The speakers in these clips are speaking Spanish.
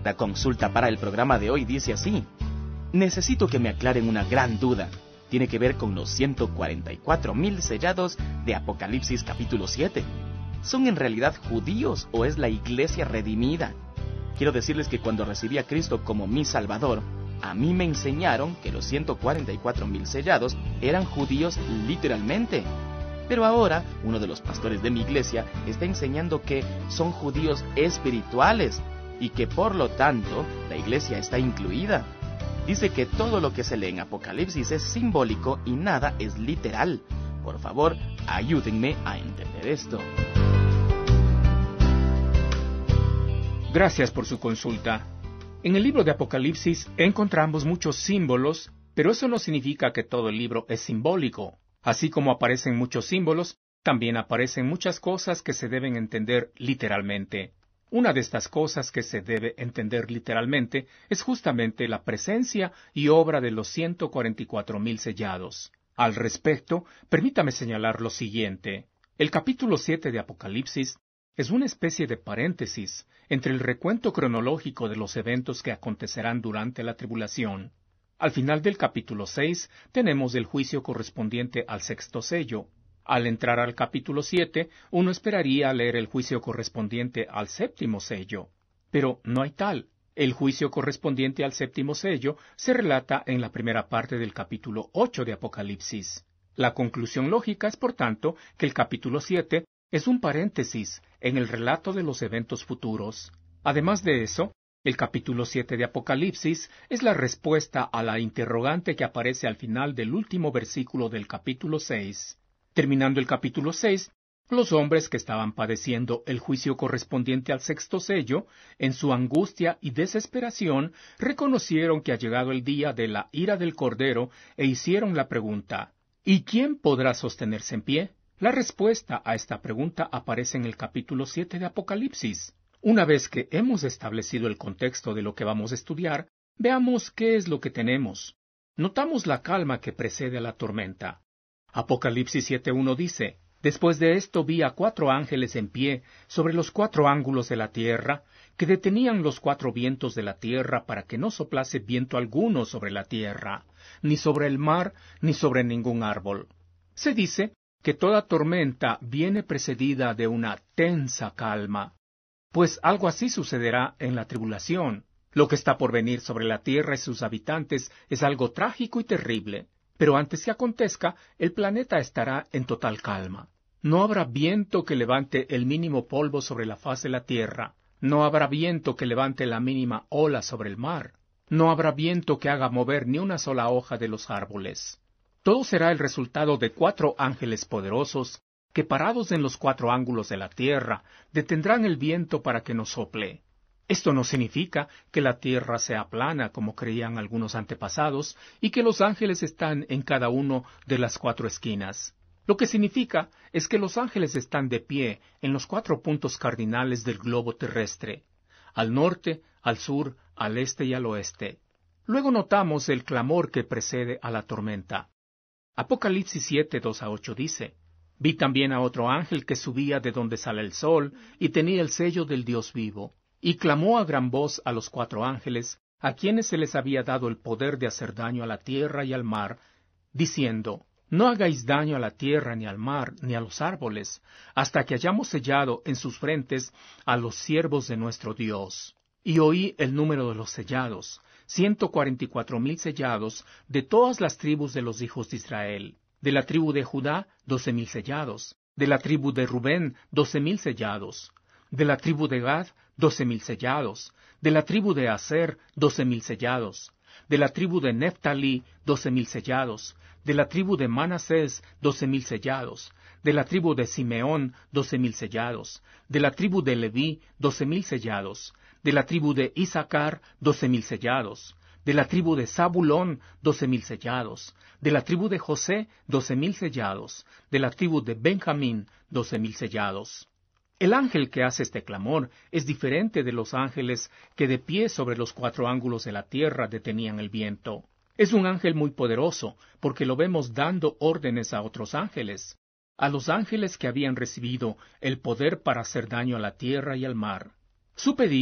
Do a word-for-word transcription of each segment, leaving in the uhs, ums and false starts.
Esta consulta para el programa de hoy dice así: necesito que me aclaren una gran duda. Tiene que ver con los ciento cuarenta y cuatro mil sellados de Apocalipsis capítulo siete. ¿Son en realidad judíos o es la iglesia redimida? Quiero decirles que cuando recibí a Cristo como mi Salvador, a mí me enseñaron que los ciento cuarenta y cuatro mil sellados eran judíos literalmente. Pero ahora, uno de los pastores de mi iglesia está enseñando que son judíos espirituales y que por lo tanto la iglesia está incluida. Dice que todo lo que se lee en Apocalipsis es simbólico y nada es literal. Por favor, ayúdenme a entender esto. Gracias por su consulta. En el libro de Apocalipsis encontramos muchos símbolos, pero eso no significa que todo el libro es simbólico. Así como aparecen muchos símbolos, también aparecen muchas cosas que se deben entender literalmente. Una de estas cosas que se debe entender literalmente es justamente la presencia y obra de los ciento cuarenta y cuatro mil sellados. Al respecto, permítame señalar lo siguiente. El capítulo siete de Apocalipsis es una especie de paréntesis entre el recuento cronológico de los eventos que acontecerán durante la tribulación. Al final del capítulo seis tenemos el juicio correspondiente al sexto sello. Al entrar al capítulo siete, uno esperaría leer el juicio correspondiente al séptimo sello. Pero no hay tal. El juicio correspondiente al séptimo sello se relata en la primera parte del capítulo ocho de Apocalipsis. La conclusión lógica es, por tanto, que el capítulo siete es un paréntesis en el relato de los eventos futuros. Además de eso, el capítulo siete de Apocalipsis es la respuesta a la interrogante que aparece al final del último versículo del capítulo seis. Terminando el capítulo seis, los hombres que estaban padeciendo el juicio correspondiente al sexto sello, en su angustia y desesperación, reconocieron que ha llegado el día de la ira del Cordero e hicieron la pregunta: ¿y quién podrá sostenerse en pie? La respuesta a esta pregunta aparece en el capítulo siete de Apocalipsis. Una vez que hemos establecido el contexto de lo que vamos a estudiar, veamos qué es lo que tenemos. Notamos la calma que precede a la tormenta. Apocalipsis siete uno dice: después de esto vi a cuatro ángeles en pie sobre los cuatro ángulos de la tierra, que detenían los cuatro vientos de la tierra para que no soplase viento alguno sobre la tierra, ni sobre el mar, ni sobre ningún árbol. Se dice que toda tormenta viene precedida de una tensa calma. Pues algo así sucederá en la tribulación. Lo que está por venir sobre la tierra y sus habitantes es algo trágico y terrible. Pero antes que acontezca, el planeta estará en total calma. No habrá viento que levante el mínimo polvo sobre la faz de la tierra. No habrá viento que levante la mínima ola sobre el mar. No habrá viento que haga mover ni una sola hoja de los árboles. Todo será el resultado de cuatro ángeles poderosos que, parados en los cuatro ángulos de la tierra, detendrán el viento para que no sople. Esto no significa que la tierra sea plana, como creían algunos antepasados, y que los ángeles están en cada uno de las cuatro esquinas. Lo que significa es que los ángeles están de pie en los cuatro puntos cardinales del globo terrestre, al norte, al sur, al este y al oeste. Luego notamos el clamor que precede a la tormenta. Apocalipsis siete, dos a ocho dice: vi también a otro ángel que subía de donde sale el sol, y tenía el sello del Dios vivo. Y clamó a gran voz a los cuatro ángeles, a quienes se les había dado el poder de hacer daño a la tierra y al mar, diciendo: no hagáis daño a la tierra, ni al mar, ni a los árboles, hasta que hayamos sellado en sus frentes a los siervos de nuestro Dios. Y oí el número de los sellados, ciento cuarenta y cuatro mil sellados, de todas las tribus de los hijos de Israel. De la tribu de Judá, doce mil sellados. De la tribu de Rubén, doce mil sellados. De la tribu de Gad, doce mil sellados. De la tribu de Aser, doce mil sellados. De la tribu de Neftalí, doce mil sellados. De la tribu de Manasés, doce mil sellados. De la tribu de Simeón, doce mil sellados. De la tribu de Leví, doce mil sellados. De la tribu de Isaacar, doce mil sellados. De la tribu de Zabulón, doce mil sellados. De la tribu de José, doce mil sellados. De la tribu de Benjamín, doce mil sellados. El ángel que hace este clamor es diferente de los ángeles que de pie sobre los cuatro ángulos de la tierra detenían el viento. Es un ángel muy poderoso, porque lo vemos dando órdenes a otros ángeles, a los ángeles que habían recibido el poder para hacer daño a la tierra y al mar. Su pedido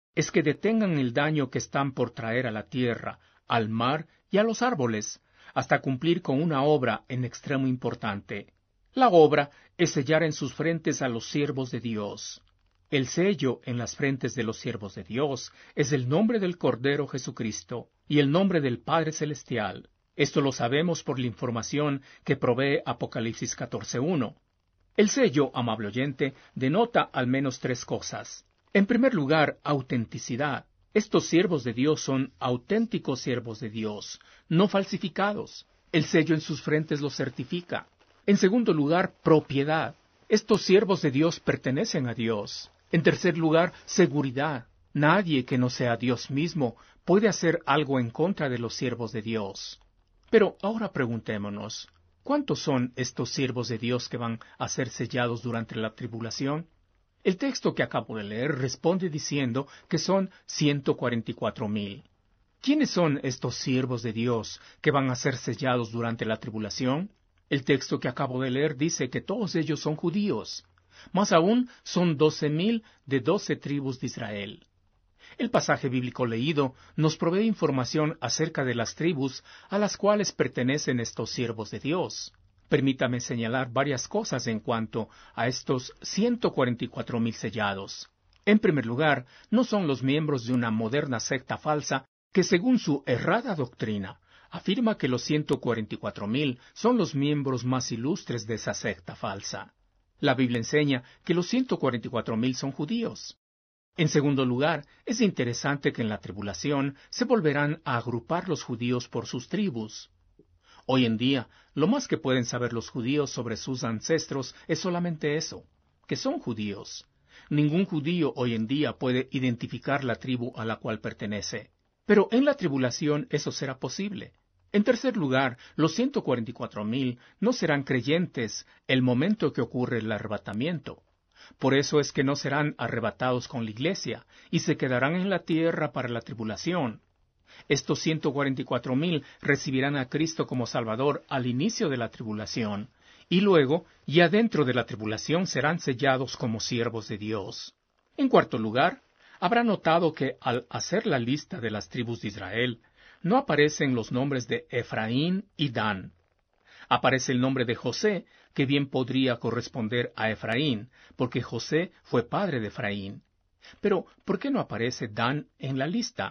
es que detengan el daño que están por traer a la tierra, al mar y a los árboles, hasta cumplir con una obra en extremo importante. La obra es sellar en sus frentes a los siervos de Dios. El sello en las frentes de los siervos de Dios es el nombre del Cordero Jesucristo y el nombre del Padre Celestial. Esto lo sabemos por la información que provee Apocalipsis catorce uno. El sello, amable oyente, denota al menos tres cosas. En primer lugar, autenticidad. Estos siervos de Dios son auténticos siervos de Dios, no falsificados. El sello en sus frentes los certifica. En segundo lugar, propiedad. Estos siervos de Dios pertenecen a Dios. En tercer lugar, seguridad. Nadie que no sea Dios mismo puede hacer algo en contra de los siervos de Dios. Pero ahora preguntémonos, ¿cuántos son estos siervos de Dios que van a ser sellados durante la tribulación? El texto que acabo de leer responde diciendo que son ciento cuarenta y cuatro mil. ¿Quiénes son estos siervos de Dios que van a ser sellados durante la tribulación? El texto que acabo de leer dice que todos ellos son judíos. Más aún, son doce mil de doce tribus de Israel. El pasaje bíblico leído nos provee información acerca de las tribus a las cuales pertenecen estos siervos de Dios. Permítame señalar varias cosas en cuanto a estos ciento cuarenta y cuatro mil sellados. En primer lugar, no son los miembros de una moderna secta falsa que, según su errada doctrina, afirma que los ciento cuarenta y cuatro mil son los miembros más ilustres de esa secta falsa. La Biblia enseña que los ciento cuarenta y cuatro mil son judíos. En segundo lugar, es interesante que en la tribulación se volverán a agrupar los judíos por sus tribus. Hoy en día, lo más que pueden saber los judíos sobre sus ancestros es solamente eso, que son judíos. Ningún judío hoy en día puede identificar la tribu a la cual pertenece. Pero en la tribulación eso será posible. En tercer lugar, los ciento cuarenta y cuatro mil no serán creyentes el momento que ocurre el arrebatamiento. Por eso es que no serán arrebatados con la iglesia y se quedarán en la tierra para la tribulación. Estos ciento cuarenta y cuatro mil recibirán a Cristo como Salvador al inicio de la tribulación, y luego, ya dentro de la tribulación, serán sellados como siervos de Dios. En cuarto lugar, habrá notado que al hacer la lista de las tribus de Israel, no aparecen los nombres de Efraín y Dan. Aparece el nombre de José, que bien podría corresponder a Efraín, porque José fue padre de Efraín. Pero, ¿por qué no aparece Dan en la lista?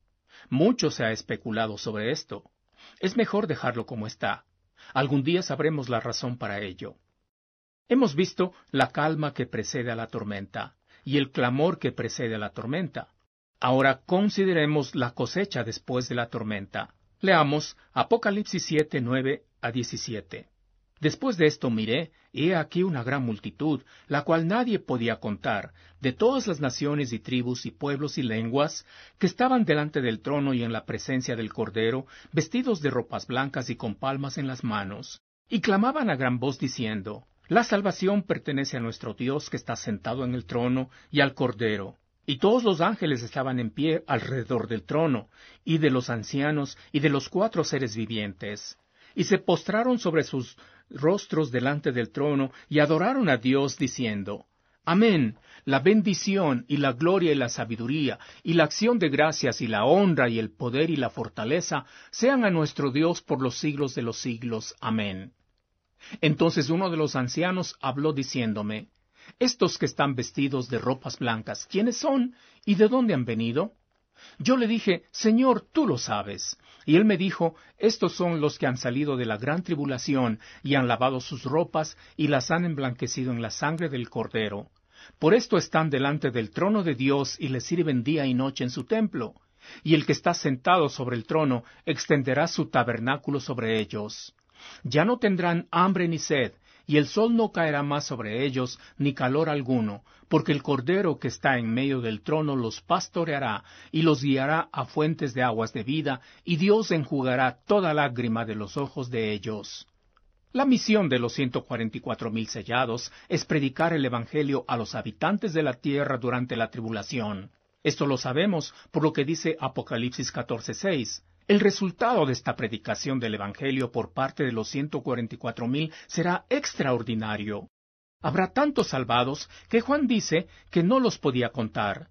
Mucho se ha especulado sobre esto. Es mejor dejarlo como está. Algún día sabremos la razón para ello. Hemos visto la calma que precede a la tormenta y el clamor que precede a la tormenta. Ahora consideremos la cosecha después de la tormenta. Leamos Apocalipsis siete, nueve a diecisiete. Después de esto miré, y he aquí una gran multitud, la cual nadie podía contar, de todas las naciones y tribus y pueblos y lenguas, que estaban delante del trono y en la presencia del Cordero, vestidos de ropas blancas y con palmas en las manos. Y clamaban a gran voz diciendo, La salvación pertenece a nuestro Dios que está sentado en el trono y al Cordero. Y todos los ángeles estaban en pie alrededor del trono, y de los ancianos, y de los cuatro seres vivientes. Y se postraron sobre sus rostros delante del trono, y adoraron a Dios, diciendo, Amén, la bendición, y la gloria, y la sabiduría, y la acción de gracias, y la honra, y el poder, y la fortaleza, sean a nuestro Dios por los siglos de los siglos. Amén. Entonces uno de los ancianos habló diciéndome, Estos que están vestidos de ropas blancas, ¿quiénes son? ¿Y de dónde han venido? Yo le dije, Señor, tú lo sabes. Y él me dijo, Estos son los que han salido de la gran tribulación, y han lavado sus ropas, y las han emblanquecido en la sangre del Cordero. Por esto están delante del trono de Dios, y le sirven día y noche en su templo. Y el que está sentado sobre el trono extenderá su tabernáculo sobre ellos. Ya no tendrán hambre ni sed, y el sol no caerá más sobre ellos, ni calor alguno, porque el Cordero que está en medio del trono los pastoreará, y los guiará a fuentes de aguas de vida, y Dios enjugará toda lágrima de los ojos de ellos. La misión de los ciento cuarenta y cuatro mil sellados es predicar el Evangelio a los habitantes de la tierra durante la tribulación. Esto lo sabemos por lo que dice Apocalipsis catorce seis. El resultado de esta predicación del Evangelio por parte de los ciento cuarenta y cuatro mil será extraordinario. Habrá tantos salvados que Juan dice que no los podía contar.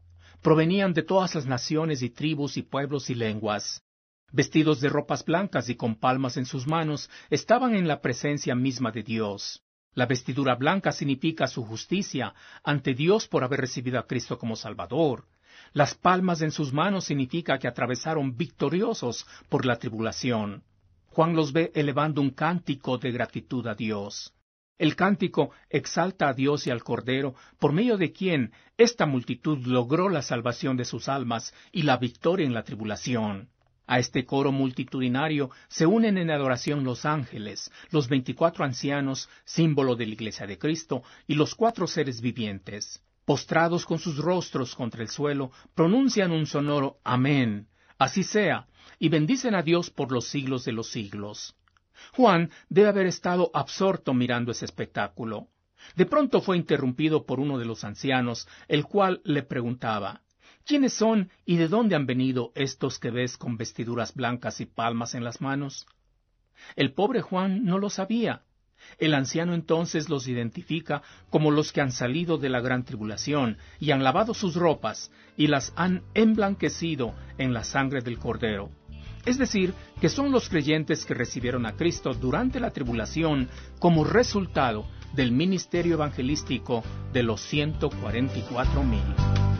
Provenían de todas las naciones y tribus y pueblos y lenguas. Vestidos de ropas blancas y con palmas en sus manos, estaban en la presencia misma de Dios. La vestidura blanca significa su justicia ante Dios por haber recibido a Cristo como Salvador. Las palmas en sus manos significa que atravesaron victoriosos por la tribulación. Juan los ve elevando un cántico de gratitud a Dios. El cántico exalta a Dios y al Cordero, por medio de quien esta multitud logró la salvación de sus almas y la victoria en la tribulación. A este coro multitudinario se unen en adoración los ángeles, los veinticuatro ancianos, símbolo de la Iglesia de Cristo, y los cuatro seres vivientes. Postrados con sus rostros contra el suelo, pronuncian un sonoro Amén, así sea, y bendicen a Dios por los siglos de los siglos. Juan debe haber estado absorto mirando ese espectáculo. De pronto fue interrumpido por uno de los ancianos, el cual le preguntaba, ¿quiénes son y de dónde han venido estos que ves con vestiduras blancas y palmas en las manos? El pobre Juan no lo sabía. El anciano entonces los identifica como los que han salido de la gran tribulación y han lavado sus ropas y las han emblanquecido en la sangre del Cordero. Es decir, que son los creyentes que recibieron a Cristo durante la tribulación como resultado del ministerio evangelístico de los ciento cuarenta y cuatro mil.